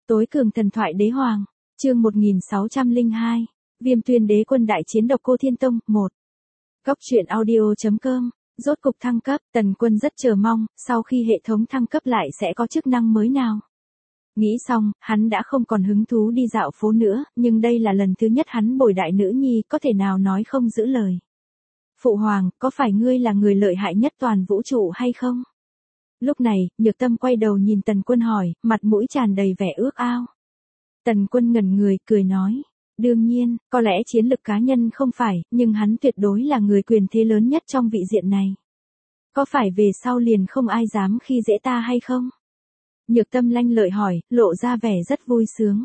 Tối cường thần thoại đế hoàng, chương 1602, Viêm tuyên đế quân đại chiến độc cô thiên tông, 1. Góc truyện audio.com, rốt cục thăng cấp, Tần Quân rất chờ mong, sau khi hệ thống thăng cấp lại sẽ có chức năng mới nào. Nghĩ xong, hắn đã không còn hứng thú đi dạo phố nữa, nhưng đây là lần thứ nhất hắn bồi đại nữ nhi, có thể nào nói không giữ lời. Phụ hoàng, có phải ngươi là người lợi hại nhất toàn vũ trụ hay không? Lúc này, Nhược Tâm quay đầu nhìn Tần Quân hỏi, mặt mũi tràn đầy vẻ ước ao. Tần Quân ngẩn người, cười nói, đương nhiên, có lẽ chiến lực cá nhân không phải, nhưng hắn tuyệt đối là người quyền thế lớn nhất trong vị diện này. Có phải về sau liền không ai dám khi dễ ta hay không? Nhược Tâm lanh lợi hỏi, lộ ra vẻ rất vui sướng.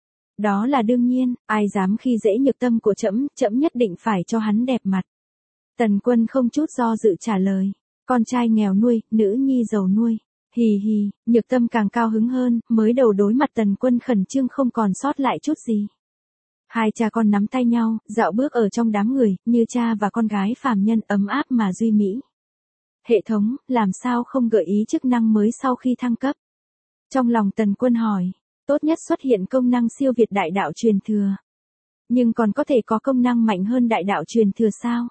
Đó là đương nhiên, ai dám khi dễ Nhược Tâm của trẫm, trẫm nhất định phải cho hắn đẹp mặt. Tần Quân không chút do dự trả lời. Con trai nghèo nuôi, nữ nhi giàu nuôi. Hì hì, Nhược Tâm càng cao hứng hơn, mới đầu đối mặt Tần Quân khẩn trương không còn sót lại chút gì. Hai cha con nắm tay nhau, dạo bước ở trong đám người, như cha và con gái phàm nhân ấm áp mà duy mỹ. Hệ thống, làm sao không gợi ý chức năng mới sau khi thăng cấp? Trong lòng Tần Quân hỏi, tốt nhất xuất hiện công năng siêu việt đại đạo truyền thừa. Nhưng còn có thể có công năng mạnh hơn đại đạo truyền thừa sao?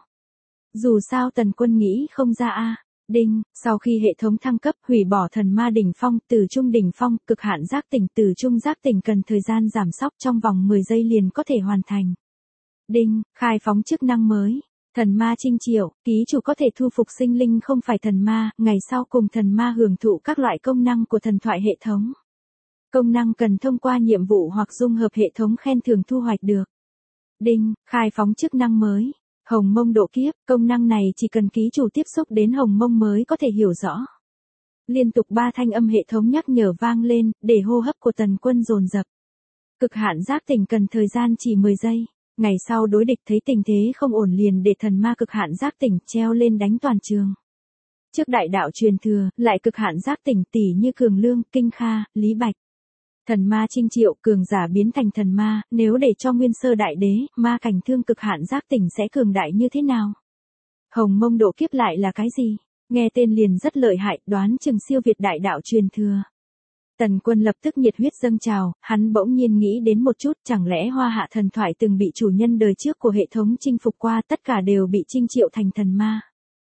Dù sao Tần Quân nghĩ không ra a. Đinh, sau khi hệ thống thăng cấp, hủy bỏ thần ma đỉnh phong, từ trung đỉnh phong, cực hạn giác tỉnh, từ trung giác tỉnh cần thời gian giảm sóc trong vòng 10 giây liền có thể hoàn thành. Đinh, khai phóng chức năng mới. Thần ma trinh triệu, ký chủ có thể thu phục sinh linh không phải thần ma, ngày sau cùng thần ma hưởng thụ các loại công năng của thần thoại hệ thống. Công năng cần thông qua nhiệm vụ hoặc dung hợp hệ thống khen thưởng thu hoạch được. Đinh, khai phóng chức năng mới. Hồng mông độ kiếp, công năng này chỉ cần ký chủ tiếp xúc đến hồng mông mới có thể hiểu rõ. Liên tục 3 thanh âm hệ thống nhắc nhở vang lên, để hô hấp của Tần Quân dồn dập. Cực hạn giác tỉnh cần thời gian chỉ 10 giây. Ngày sau đối địch thấy tình thế không ổn liền để thần ma cực hạn giác tỉnh treo lên đánh toàn trường. Trước đại đạo truyền thừa, lại cực hạn giác tỉnh tỷ như Cường Lương, Kinh Kha, Lý Bạch. Thần ma trinh triệu, cường giả biến thành thần ma, nếu để cho nguyên sơ đại đế, ma cảnh thương cực hạn giác tỉnh sẽ cường đại như thế nào? Hồng mông độ kiếp lại là cái gì? Nghe tên liền rất lợi hại, đoán chừng siêu việt đại đạo truyền thừa. Tần Quân lập tức nhiệt huyết dâng trào, hắn bỗng nhiên nghĩ đến một chút, chẳng lẽ Hoa Hạ thần thoại từng bị chủ nhân đời trước của hệ thống chinh phục qua, tất cả đều bị trinh triệu thành thần ma.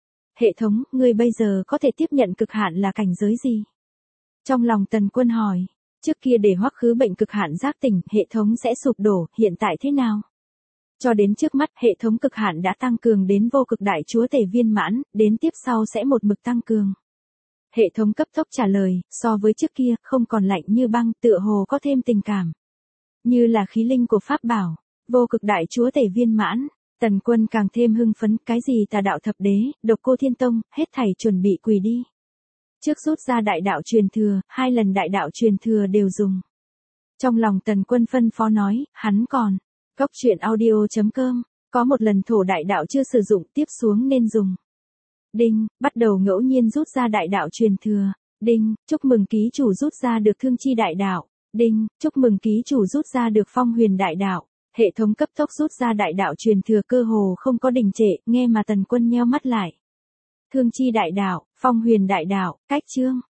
Hệ thống, ngươi bây giờ có thể tiếp nhận cực hạn là cảnh giới gì? Trong lòng Tần Quân hỏi. Trước kia để hoắc khứ bệnh cực hạn giác tỉnh, hệ thống sẽ sụp đổ, hiện tại thế nào? Cho đến trước mắt, hệ thống cực hạn đã tăng cường đến vô cực đại chúa tể viên mãn, đến tiếp sau sẽ một mực tăng cường. Hệ thống cấp tốc trả lời, so với trước kia, không còn lạnh như băng, tựa hồ có thêm tình cảm. Như là khí linh của pháp bảo, vô cực đại chúa tể viên mãn, Tần Quân càng thêm hưng phấn, cái gì tà đạo thập đế, độc cô thiên tông, hết thảy chuẩn bị quỳ đi. Trước rút ra đại đạo truyền thừa, 2 lần đại đạo truyền thừa đều dùng. Trong lòng Tần Quân phân phó nói, hắn còn. Góc truyện audio.com, có một lần thổ đại đạo chưa sử dụng, tiếp xuống nên dùng. Đinh, bắt đầu ngẫu nhiên rút ra đại đạo truyền thừa. Đinh, chúc mừng ký chủ rút ra được thương chi đại đạo. Đinh, chúc mừng ký chủ rút ra được phong huyền đại đạo. Hệ thống cấp tốc rút ra đại đạo truyền thừa cơ hồ không có đình trệ, nghe mà Tần Quân nheo mắt lại. Thương chi đại đạo, phong huyền đại đạo, cách chương.